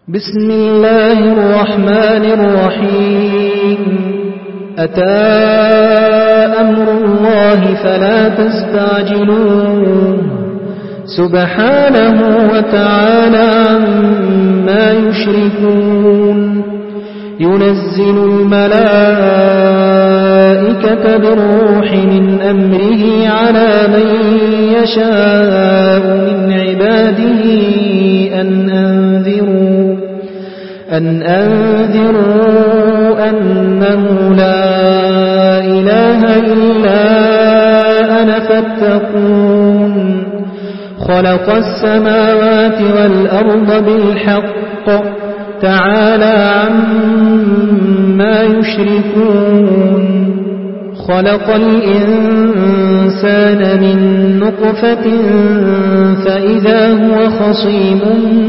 بسم الله الرحمن الرحيم أتى أمر الله فلا تستعجلوه سبحانه وتعالى عما يشركون ينزل الملائكة بالروح من أمره على من يشاء من عباده أن أنذروا أنه لا إله إلا أنا فاتقون خلق السماوات والأرض بالحق تعالى عما يشركون خلق الإنسان من نطفة فإذا هو خصيم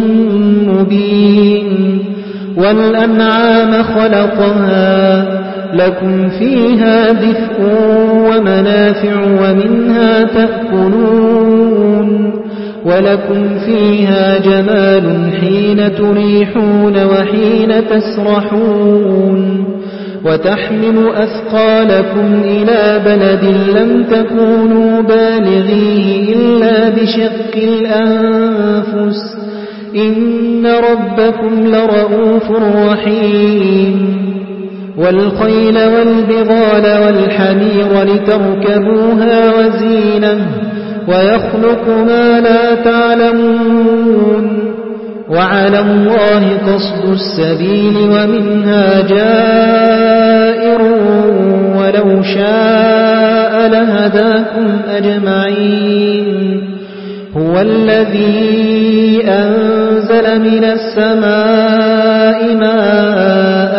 مبين والأنعام خلقها لكم فيها دفء ومنافع ومنها تأكلون ولكم فيها جمال حين تريحون وحين تسرحون وتحمل أثقالكم إلى بلد لم تكونوا بالغيه إلا بشق الأنفس إن ربكم لرؤوف رحيم والخيل والبغال والحمير لتركبوها وزينة ويخلق ما لا تعلمون وعلى الله قصد السبيل ومنها جائر ولو شاء لهداكم أجمعين هو الذي أنزل من السماء ماء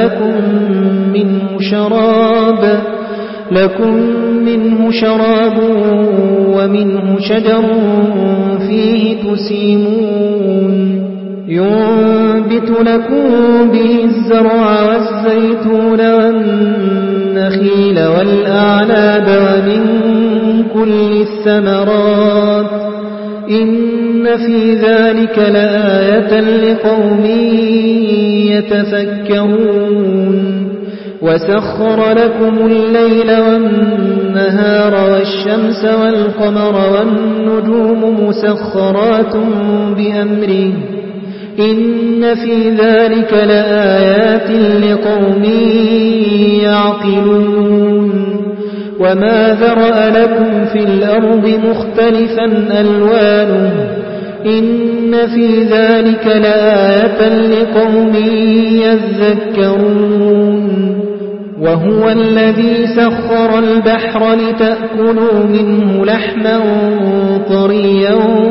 لكم منه شراب ومنه شجر فيه تسيمون ينبت لكم به الزرع والزيتون والنخيل والأعناب ومن كل الثمرات إن في ذلك لآية لقوم يتفكرون وسخر لكم الليل والنهار والشمس والقمر والنجوم مسخرات بأمره إن في ذلك لآيات لقوم يعقلون وما ذرأ لكم في الأرض مختلفا ألوانه إن في ذلك لآية لقوم يذكرون وهو الذي سخر البحر لتأكلوا منه لحما طريا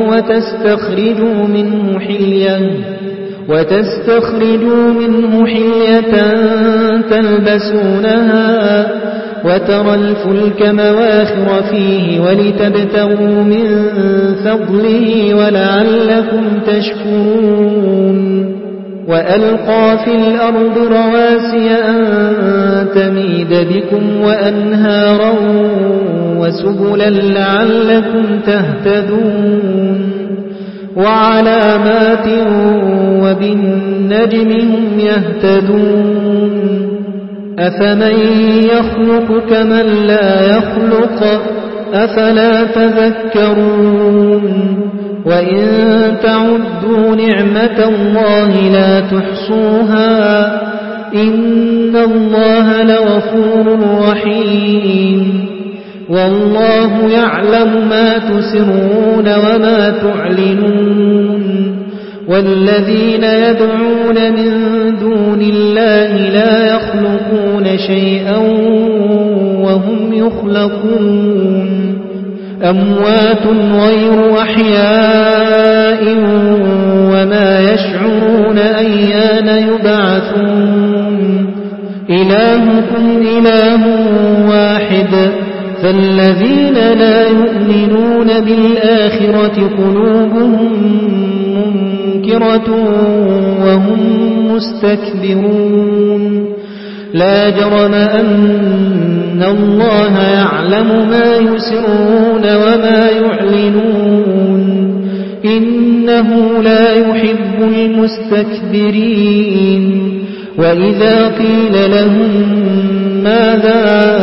وتستخرجوا منه حلية تلبسونها وترى الفلك مواخر فيه ولتبتغوا من فضله ولعلكم تشكرون وألقى في الأرض رواسي أن تميد بكم وأنهارا وسبلا لعلكم تهتدون وعلامات وبالنجم هم يهتدون أفمن يخلق كمن لا يخلق أفلا تذكرون وإن تعدوا نعمة الله لا تحصوها إن الله لغفور رحيم والله يعلم ما تسرون وما تعلنون والذين يدعون من دون الله لا يخلقون شيئا وهم يخلقون أموات غير أحياء وما يشعرون أيان يبعثون إلهكم إله واحد فالذين لا يؤمنون بالآخرة قلوبهم منكرة وهم مستكبرون لا جرم أن الله يعلم ما يسرون وما يعلنون إنه لا يحب المستكبرين وإذا قيل لهم ماذا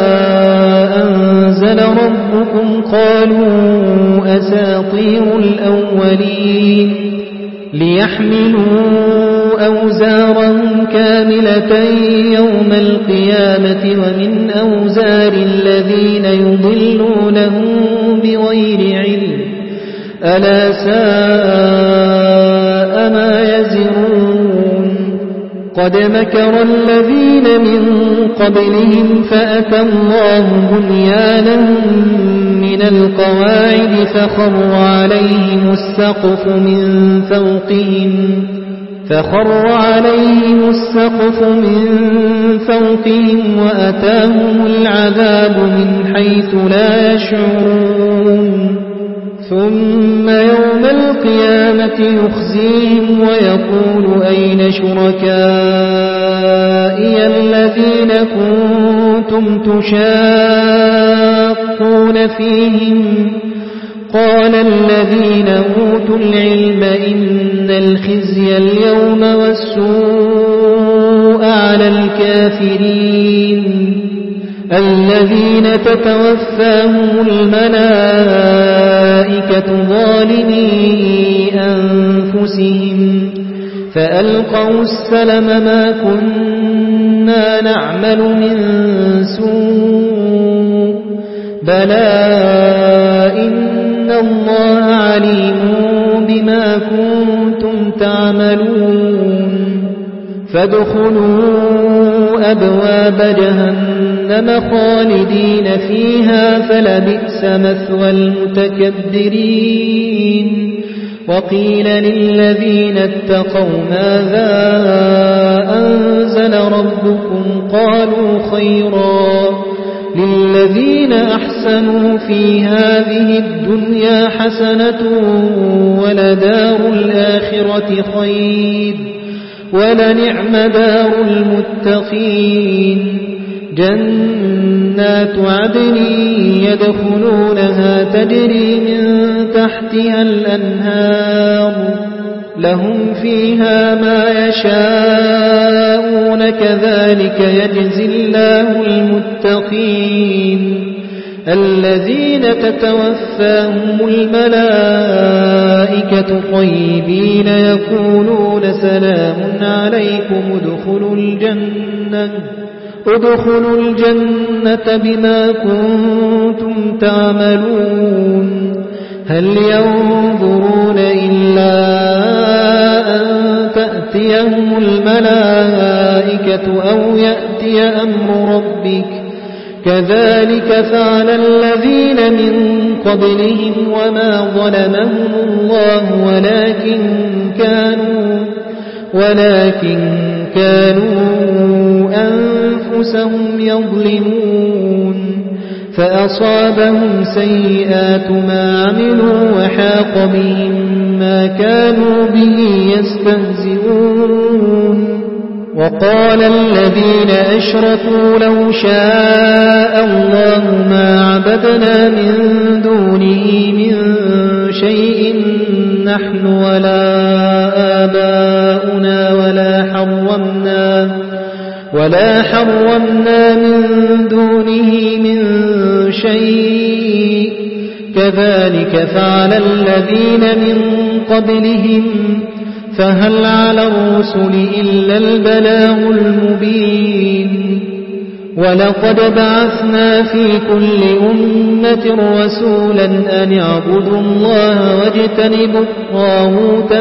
أنزل ربكم قالوا أساطير الأولين ليحملوا أوزارهم كاملة يوم القيامة ومن أوزار الذين يضلونهم بغير علم ألا ساء ما يزرون قد مكر الذين من قبلهم فأتى الله بنيانهم من القواعد فخر عليهم السقف من فوقهم وأتاهم العذاب من حيث لا يشعرون ثم يوم القيامة يخزيهم ويقول أين شركائي الذين كنتم تشاقون فيهم قال الذين أوتوا العلم إن الخزي اليوم والسوء على الكافرين الذين تتوفاهم الملائكة ظالمي أنفسهم فألقوا السلم ما كنا نعمل من سوء بلى إن الله عليم بما كنتم تعملون فادخلوا أبواب جهنم خالدين فيها فلبئس مثوى المتكبرين وقيل للذين اتقوا ماذا أنزل ربكم قالوا خيرا للذين أحسنوا في هذه الدنيا حسنة ولدار الآخرة خير ولنعم دار المتقين جنات عدن يدخلونها تجري من تحتها الأنهار لهم فيها ما يشاءون كذلك يجزي الله المتقين الذين تتوفاهم الملائكة طيبين يقولون سلام عليكم ادخلوا الجنة بما كنتم تعملون هل ينظرون إلا أن تأتيهم الملائكة أو يأتي أمر ربك كذلك فعل الذين من قبلهم وما ظلمهم الله ولكن كانوا أنفسهم يظلمون فأصابهم سيئات ما عملوا وحاق بهم ما كانوا به يستهزئون وقال الذين أشركوا لو شاء الله ما عبدنا من دونه من شيء نحن ولا آباؤنا ولا حرمنا من دونه من شيء كذلك فعل الذين من قبلهم فهل على الرسل إلا البلاغ المبين ولقد بعثنا في كل أمة رسولا أن اعبدوا الله واجتنبوا الطاغوت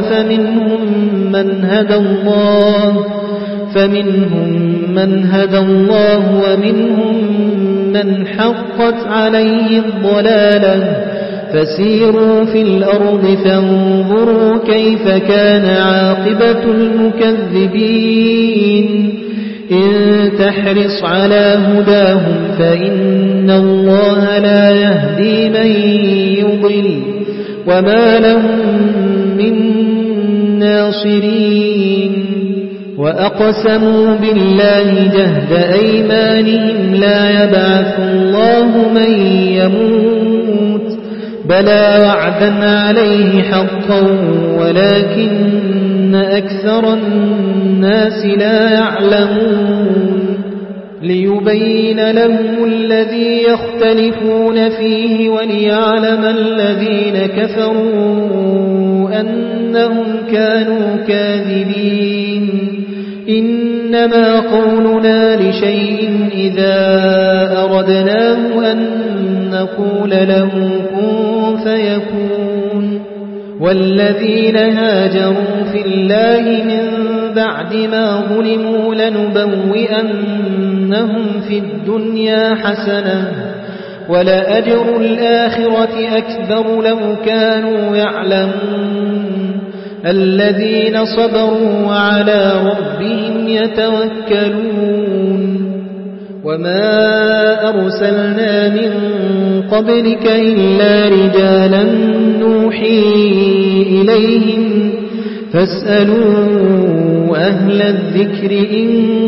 فمنهم من هدى الله ومنهم من حقت عليه الضلالة فسيروا في الأرض فانظروا كيف كان عاقبة المكذبين إن تحرص على هداهم فإن الله لا يهدي من يضل وما لهم من ناصرين وأقسموا بالله جهد أيمانهم لا يبعث الله من يموت بلى وعدا عليه حقا ولكن أكثر الناس لا يعلمون ليبين لهم الذي يختلفون فيه وليعلم الذين كفروا أنهم كانوا كاذبين إنما قولنا لشيء إذا أردناه أن نقول له كن فيكون والذين هاجروا في الله من بعد ما ظلموا لنبوئنهم في الدنيا حسنة ولأجر الآخرة أكبر لو كانوا يعلمون الذين صبروا وعلى ربهم يتوكلون وما أرسلنا من قبلك إلا رجالا نوحي إليهم فاسألوا أهل الذكر إن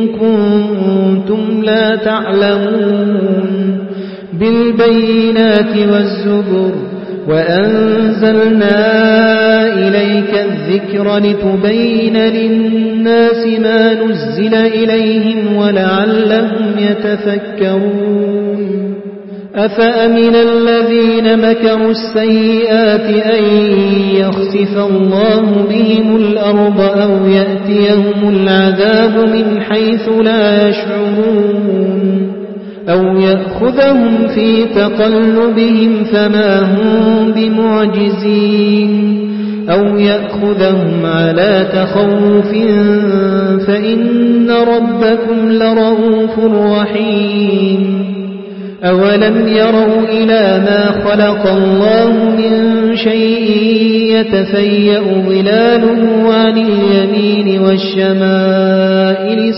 كنتم لا تعلمون بالبينات والزبر وأنزلنا إليك الذكر لتبين للناس ما نزل إليهم ولعلهم يتفكرون أفأمن الذين مكروا السيئات أن يخسف الله بهم الأرض أو يأتيهم العذاب من حيث لا يشعرون أو يأخذهم في تقلبهم فما هم بمعجزين أو يأخذهم على تخوف فإن ربكم لرؤوف رحيم أولم يروا إلى ما خلق الله من شيء يتفيأ ظلاله عن اليمين والشمائل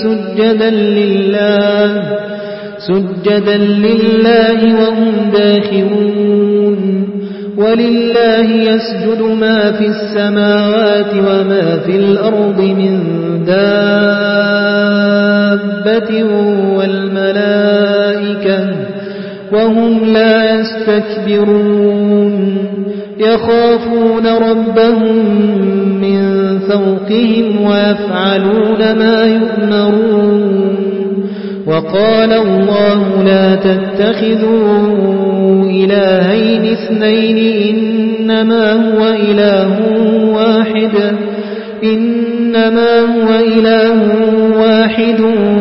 سجدا لله وهم داخرون ولله يسجد ما في السماوات وما في الأرض من دابة والملائكة وهم لا يستكبرون يخافون ربهم من فوقهم ويفعلون ما يؤمرون وقال الله لا تتخذوا إلهين اثنين إنما هو إله واحد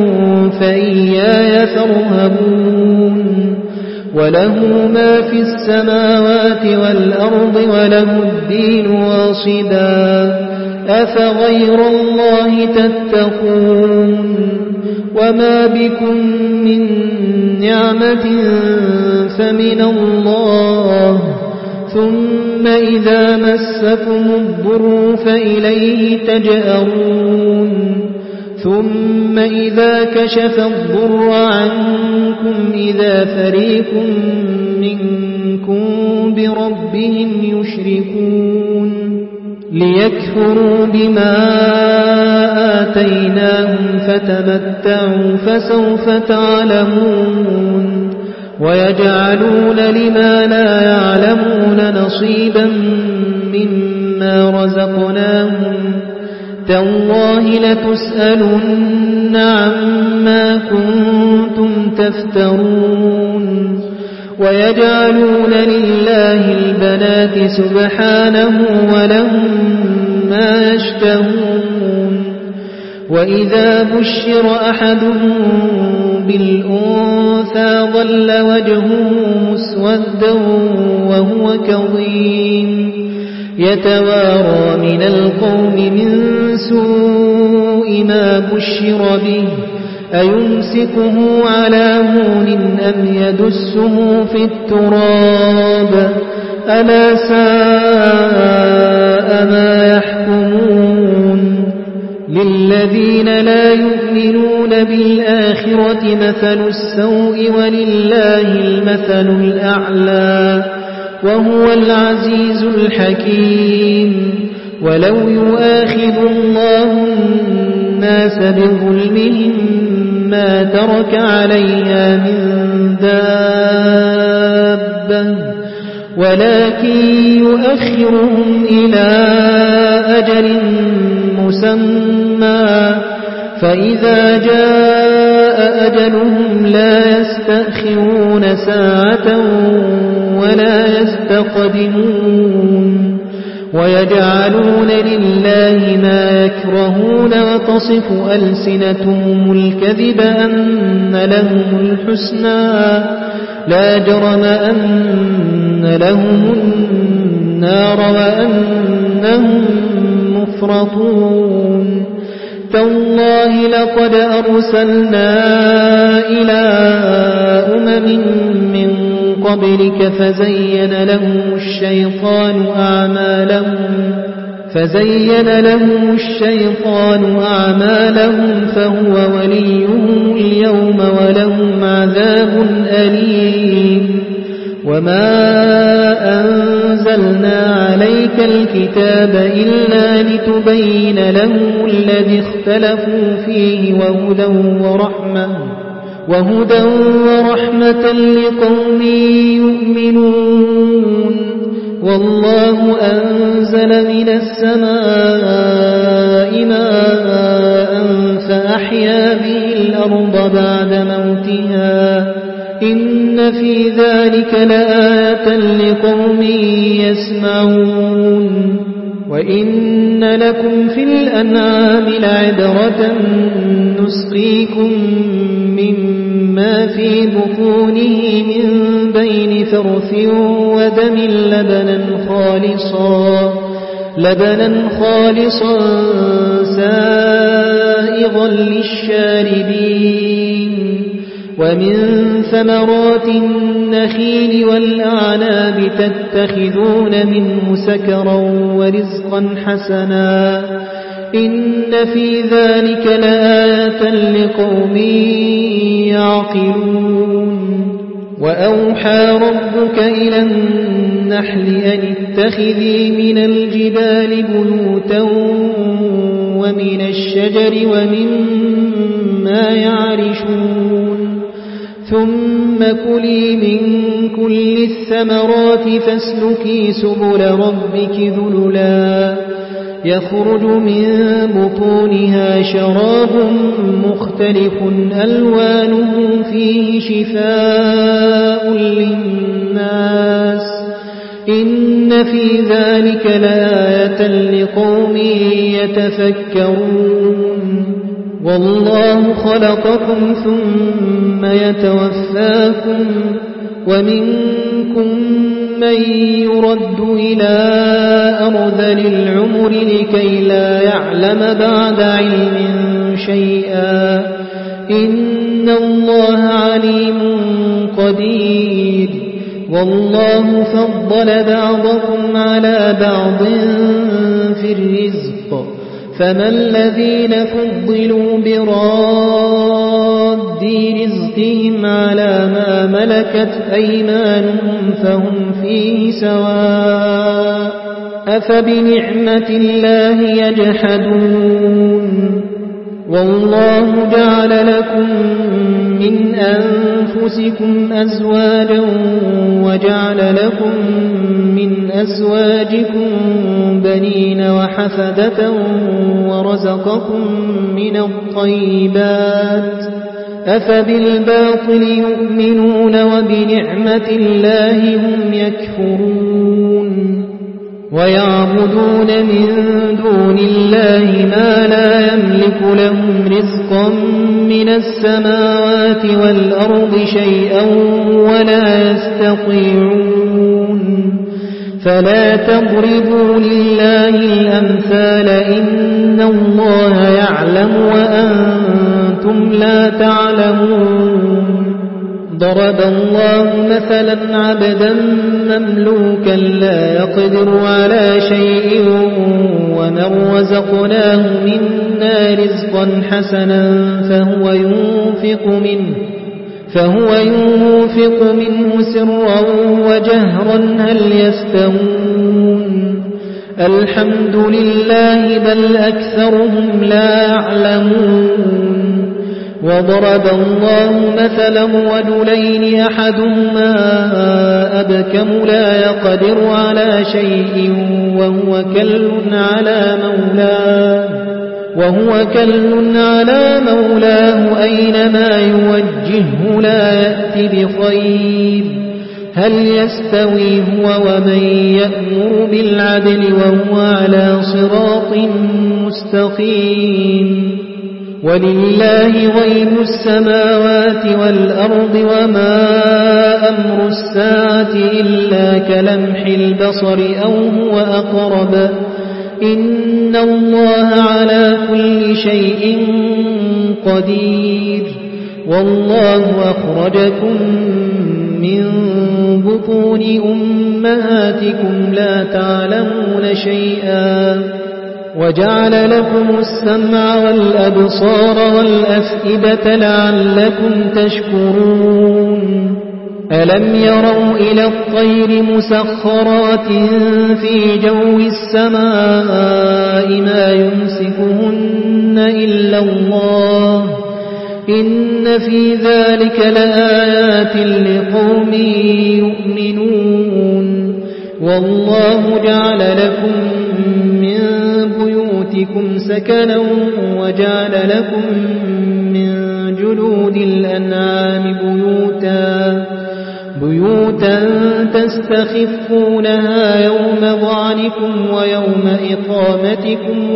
فإياي فارهبون وله ما في السماوات والأرض وله الدين واصبا أفغير الله تتقون وما بكم من نعمة فمن الله ثم إذا مسكم الضر فإليه تجأرون ثم إذا كشف الضر عنكم إذا فريق منكم بربهم يشركون ليكفروا بما آتيناهم فتمتعوا فسوف تعلمون ويجعلون لما لا يعلمون نصيبا مما رزقناهم تالله لتسألن عما كنتم تفترون ويجعلون لله البنات سبحانه ولهم ما يشتهون وإذا بشر أحدهم بالأنثى ظل وجهه مسودا وهو كظيم يتوارى من القوم من سوء ما بشر به أيمسكه على هون أم يدسه في التراب ألا ساء ما يحكمون للذين لا يؤمنون بالآخرة مثل السوء ولله المثل الأعلى وهو العزيز الحكيم ولو يؤاخذ الله الناس بظلمهم ما ترك عليها من دابة ولكن يؤخرهم إلى أجل مسمى فإذا جاء أجلهم لا يستأخرون ساعة ولا يستقدمون ويجعلون لله ما يكرهون وتصف ألسنتهم الكذب أن لهم الحسنى لا جرم أن لهم النار وأنهم مفرطون تالله لقد أرسلنا إلى من قبلك فزين لهم الشيطان أعمالهم فهو وليهم اليوم ولهم عذاب أليم وما أنزلنا عليك الكتاب إلا لتبين لهم الذي اختلفوا فيه وهدى ورحمة لقوم يؤمنون والله أنزل من السماء ماء فأحيا به الأرض بعد موتها إن في ذلك لآية لقوم يسمعون وإن لكم في الأنعام لعبرة نسقيكم مما في بطونه من بين فرث ودم لبنا خالصا سائغا للشاربين ومن ثمرات النخيل والأعناب تتخذون منه سكرا ورزقا حسنا إن في ذلك لآية لقوم يعقلون وأوحى ربك إلى النحل أن اتخذي من الجبال بيوتا ومن الشجر ومما يعرشون ثم كلي من كل الثمرات فاسلكي سبل ربك ذللا يخرج من بطونها شراب مختلف ألوانه فيه شفاء للناس إن في ذلك لآية لقوم يتفكرون والله خلقكم ثم يتوفاكم ومنكم من يرد إلى أرذل العمر لكي لا يعلم بعد علم شيئا إن الله عليم قدير والله فضل بعضكم على بعض في الرزق فما الذين فضلوا براد رزقهم على ما ملكت أيمانهم فهم فيه سواء أفبنعمة الله يجحدون والله جعل لكم من أنفسكم أزواجا وجعل لكم من أزواجكم بنين وحفدة ورزقكم من الطيبات أفبالباطل يؤمنون وبنعمة الله هم يكفرون ويعبدون من دون الله ما لا يملك لهم رزقا من السماوات والأرض شيئا ولا يستطيعون فلا تضربوا لله الأمثال إن الله يعلم وأنتم لا تعلمون ضرب الله مثلا عبدا مملوكا لا يقدر على شيء ومن رزقناه منا رزقا حسنا فهو ينفق منه سرا وجهرا هل يستوون الحمد لله بل أكثرهم لا يعلمون وضرب الله مثلا رجلين أحدهما أبكم لا يقدر على شيء وهو كل على مولاه أينما يوجهه لا يأتي بخير هل يستوي هو ومن يأمر بالعدل وهو على صراط مستقيم ولله غيب السماوات والأرض وما أمر الساعة إلا كلمح البصر أو هو أقرب إن الله على كل شيء قدير والله أخرجكم من بطون أمهاتكم لا تعلمون شيئا وجعل لكم السمع والأبصار والأفئدة لعلكم تشكرون ألم يروا إلى الطير مسخرات في جو السماء ما يمسكهن إلا الله إن في ذلك لآيات لقوم يؤمنون والله جعل لكم من بيوتكم سكنا وجعل لكم من جلود الأنعام بيوتا تستخفونها يوم ظعنكم ويوم إقامتكم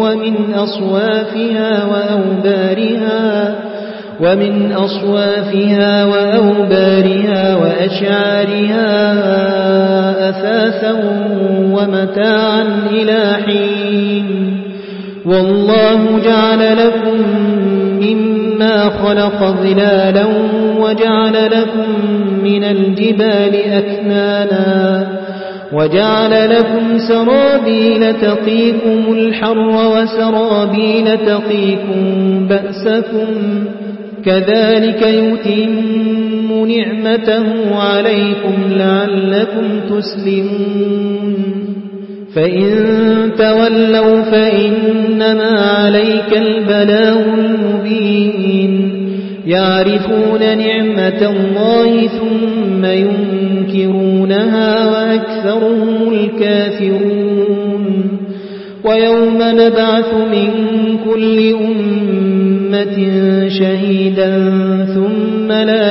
ومن أصوافها وأوبارها وأشعارها أثاثا ومتاعا إلى حين والله جعل لكم مما خلق ظلالا وجعل لكم من الجبال أكنانا وجعل لكم سرابيل تقيكم الحر وسرابيل تقيكم بأسكم كذلك يتم نعمته عليكم لعلكم تسلمون فإن تولوا فإنما عليك البلاغ المبين يعرفون نعمة الله ثم ينكرونها وأكثرهم الكافرون ويوم نبعث من كل أمة شهيدا ثم لا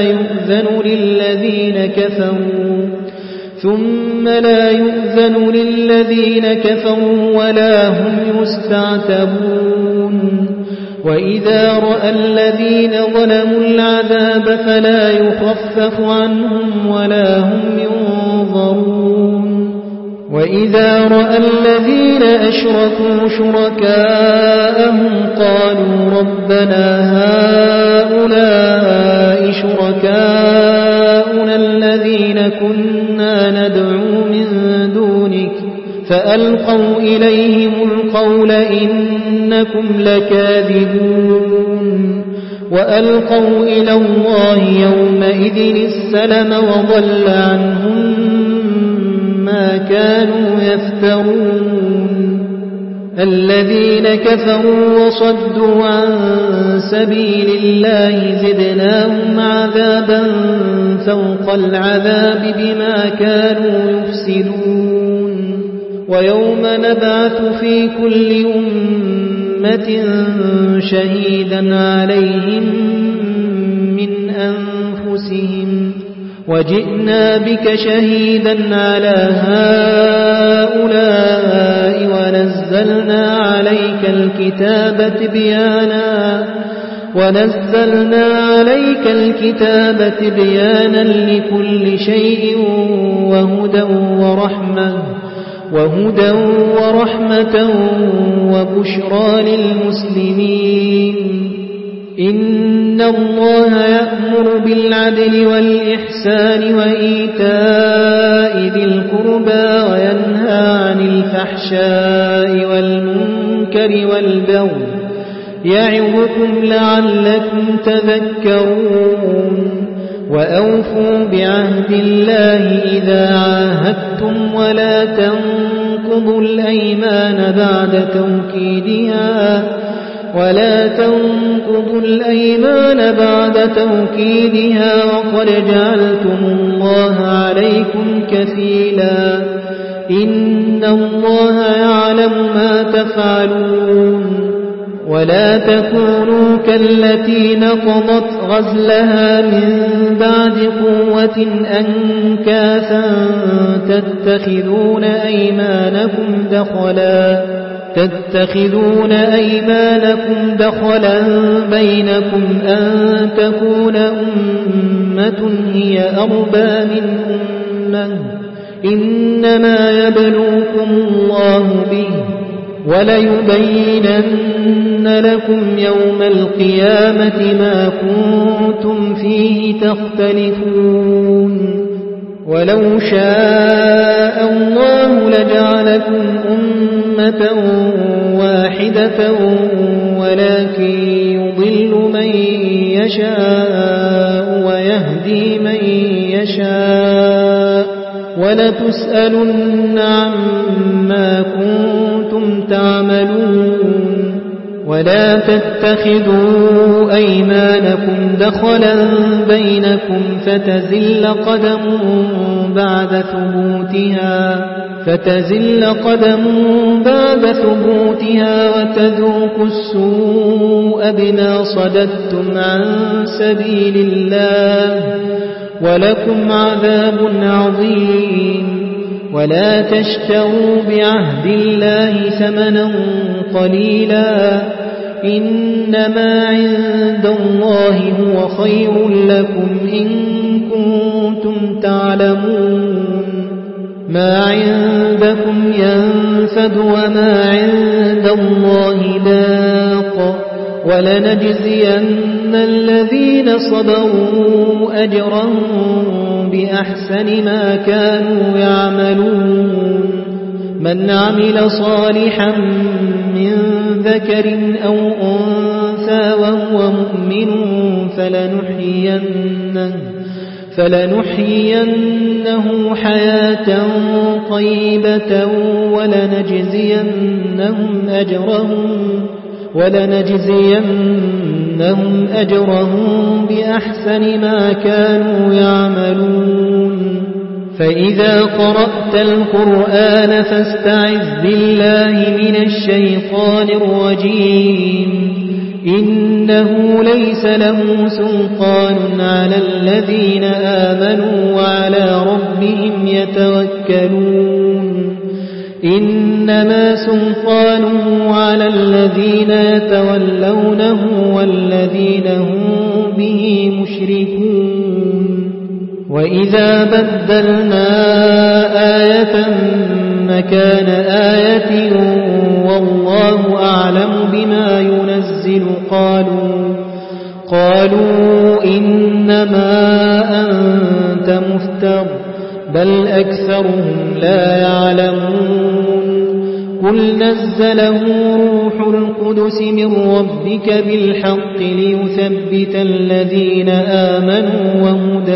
يؤذن للذين كفروا ولا هم يستعتبون وإذا رأى الذين ظلموا العذاب فلا يخفف عنهم ولا هم ينظرون وإذا رأى الذين أشركوا شركاءهم قالوا ربنا هؤلاء شركاؤنا الذين كنا ندعو من دونك فألقوا إليهم القول إنكم لكاذبون وألقوا إلى الله يومئذ السلم وضل عنهم ما كانوا يفترون الذين كفروا وصدوا عن سبيل الله زدناهم عذابا فوق العذاب بما كانوا يفسدون ويوم نبعث في كل أمة شهيدا عليهم من أنفسهم وجئنا بك شهيدا على هؤلاء ونزلنا عليك الكتاب بيانا لكل شيء وهدى ورحمة وبشرى للمسلمين إن الله يأمر بالعدل والإحسان وإيتاء ذي القربى وينهى عن الفحشاء والمنكر والبغي يعظكم لعلكم تذكرون وأوفوا بعهد الله إذا عاهدتم ولا تنقضوا الأيمان بعد توكيدها ولا تنقضوا الأيمان بعد توكيدها وقد جعلتم الله عليكم كفيلا إن الله يعلم ما تفعلون ولا تكونوا كالتي نقضت غزلها من بعد قوة أنكاثا تتخذون أيمانكم دخلا بينكم أن تكون أمة هي أربى من أمة إنما يبلوكم الله به وليبينن لكم يوم القيامة ما كنتم فيه تختلفون ولو شاء الله لجعلكم أمة واحدة ولكن يضل من يشاء ويهدي من يشاء ولتسألن عما كنتم تعملون ولا تتخذوا أيمانكم دخلا بينكم فتزل قدم بعد ثبوتها وتذوقوا السوء بما صددتم عن سبيل الله ولكم عذاب عظيم ولا تشتروا بعهد الله ثمنا قليلا إنما عند الله هو خير لكم إن كنتم تعلمون ما عندكم ينفد وما عند الله باق ولنجزين الذين صبروا أجرهم بأحسن ما كانوا يعملون من عمل صالحا من ذكر أو أنثى وهو مؤمن فلنحيينه حياة طيبة ولنجزينهم أجرهم بأحسن ما كانوا يعملون فإذا قرأت القرآن فاستعذ بالله من الشيطان الرجيم إنه ليس له سلطان على الذين آمنوا وعلى ربهم يتوكلون إنما سلطانه على الذين يتولونه والذين هم به مشركون وإذا بدلنا آية مكان آية والله أعلم بما ينزل قالوا إنما أنت مفتر بل أكثرهم لا يعلمون قل نزله روح القدس من ربك بالحق ليثبت الذين آمنوا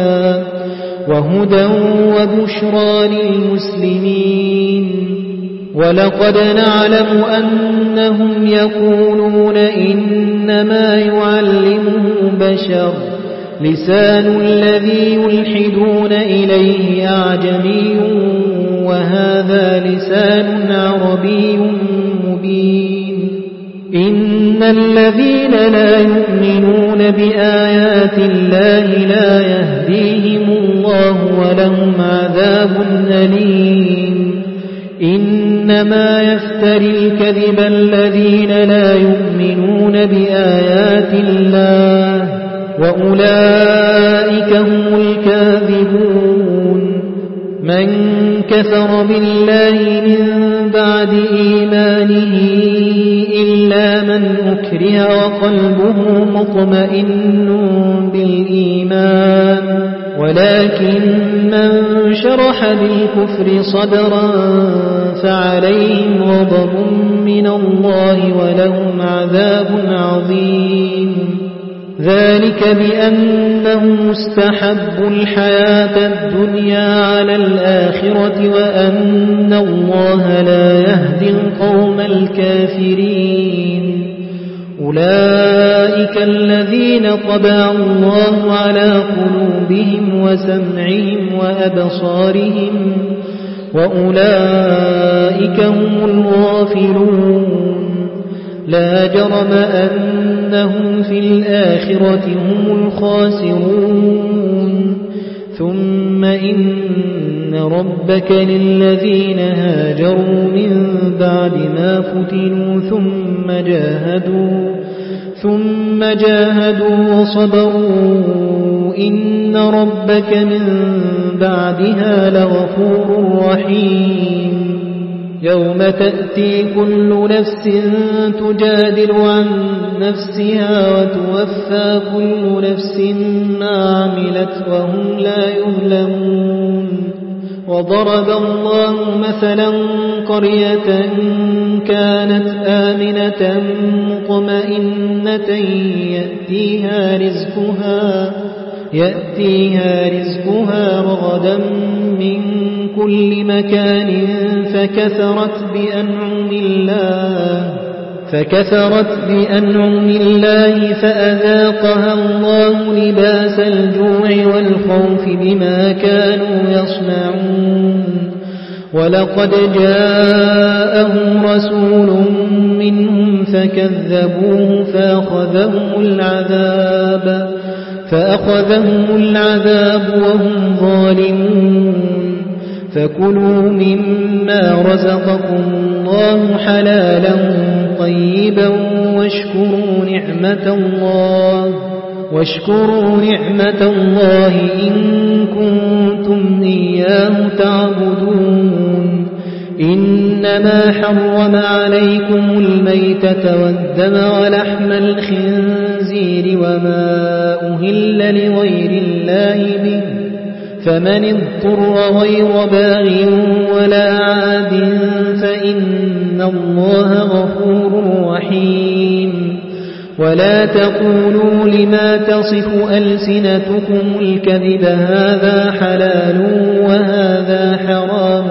وهدى وبشرى للمسلمين ولقد نعلم أنهم يقولون إنما يعلمه بشر لسان الذي يلحدون إليه أعجمي وهذا لسان عربي مبين إن الذين لا يؤمنون بآيات الله لا يهديهم الله ولهم عذاب أليم إنما يفتري الكذب الذين لا يؤمنون بآيات الله وأولئك هم الكاذبون من كفر بالله من بعد إيمانه إلا من أكره وقلبه مطمئن بالإيمان ولكن من شرح بالكفر صدرا فعليهم غضب من الله ولهم عذاب عظيم ذلك بأنهم استحبوا الحياة الدنيا على الآخرة وأن الله لا يهدي القوم الكافرين أولئك الذين طبع الله على قلوبهم وسمعهم وأبصارهم وأولئك هم الغافلون لا جرم أنهم في الآخرة هم الخاسرون ثم إن ربك للذين هاجروا من بعد ما فتنوا ثم جاهدوا وصبروا إن ربك من بعدها لغفور رحيم يوم تأتي كل نفس تجادل عن نفسها وتوفى كل نفس ما عملت وهم لا يظلمون وضرب الله مثلا قرية كانت آمنة مطمئنة يأتيها رزقها رغدا من كل مكان فكفرت بأنعم الله فأذاقها الله لباس الجوع والخوف بما كانوا يصنعون ولقد جاءهم رسول منهم فكذبوه فأخذهم العذاب وهم ظالمون فكلوا مما رزقكم الله حلالا طيبا واشكروا نعمة الله إن كنتم إياه تعبدون إنما حرم عليكم الميتة والدم ولحم الخنزير وما أهل لغير الله به فمن اضطر غير باغ ولا عاد فإن الله غفور رحيم ولا تقولوا لما تصف ألسنتكم الكذب هذا حلال وهذا حرام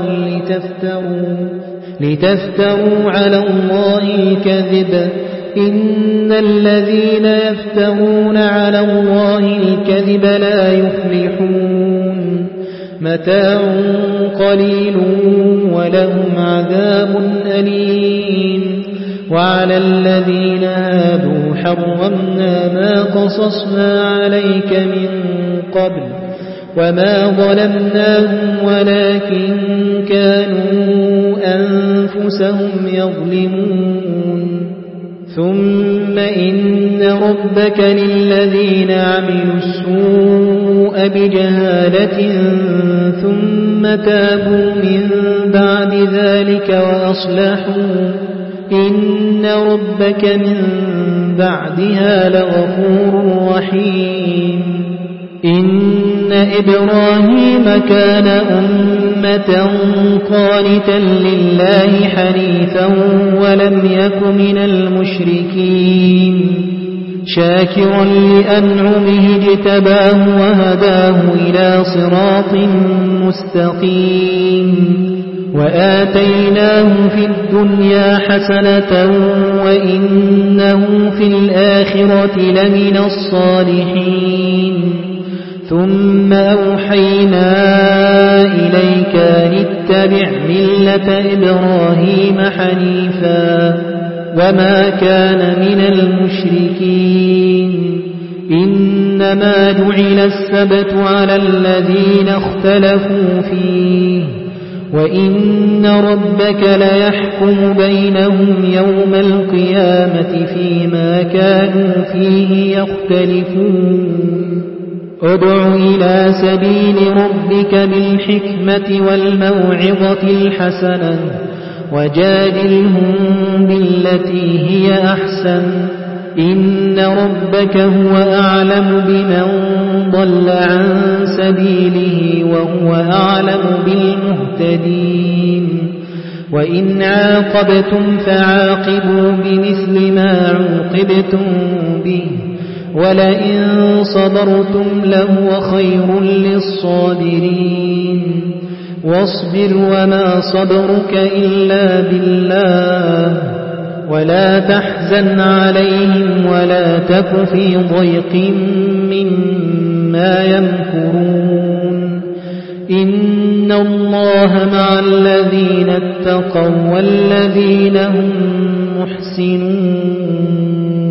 لتفتروا على الله الكذب إن الذين يفترون على الله الكذب لا يفلحون متاع قليل ولهم عذاب أليم وعلى الذين هادوا حرمنا ما قصصنا عليك من قبل وما ظلمناهم ولكن كانوا أنفسهم يظلمون ثم إن ربك للذين عملوا السوء بجهالة ثم تابوا من بعد ذلك وأصلحوا إن ربك من بعدها لغفور رحيم إن إبراهيم كان أمة قانتا لله حنيفا ولم يك من المشركين شاكرا لأنعمه اجتباه وهداه إلى صراط مستقيم وآتيناه في الدنيا حسنة وإنه في الآخرة لمن الصالحين ثم أوحينا إليك اتبع ملة إبراهيم حنيفا وما كان من المشركين إنما جعل السبت على الذين اختلفوا فيه وإن ربك ليحكم بينهم يوم القيامة فيما كانوا فيه يختلفون ادع إلى سبيل ربك بالحكمة والموعظة الحسنة وجادلهم بالتي هي أحسن إن ربك هو أعلم بمن ضل عن سبيله وهو أعلم بالمهتدين وإن عاقبتم فعاقبوا بمثل ما عوقبتم به ولئن صبرتم لهو خير للصابرين واصبر وما صبرك إلا بالله ولا تحزن عليهم ولا تك في ضيق مما يمكرون إن الله مع الذين اتقوا والذين هم محسنون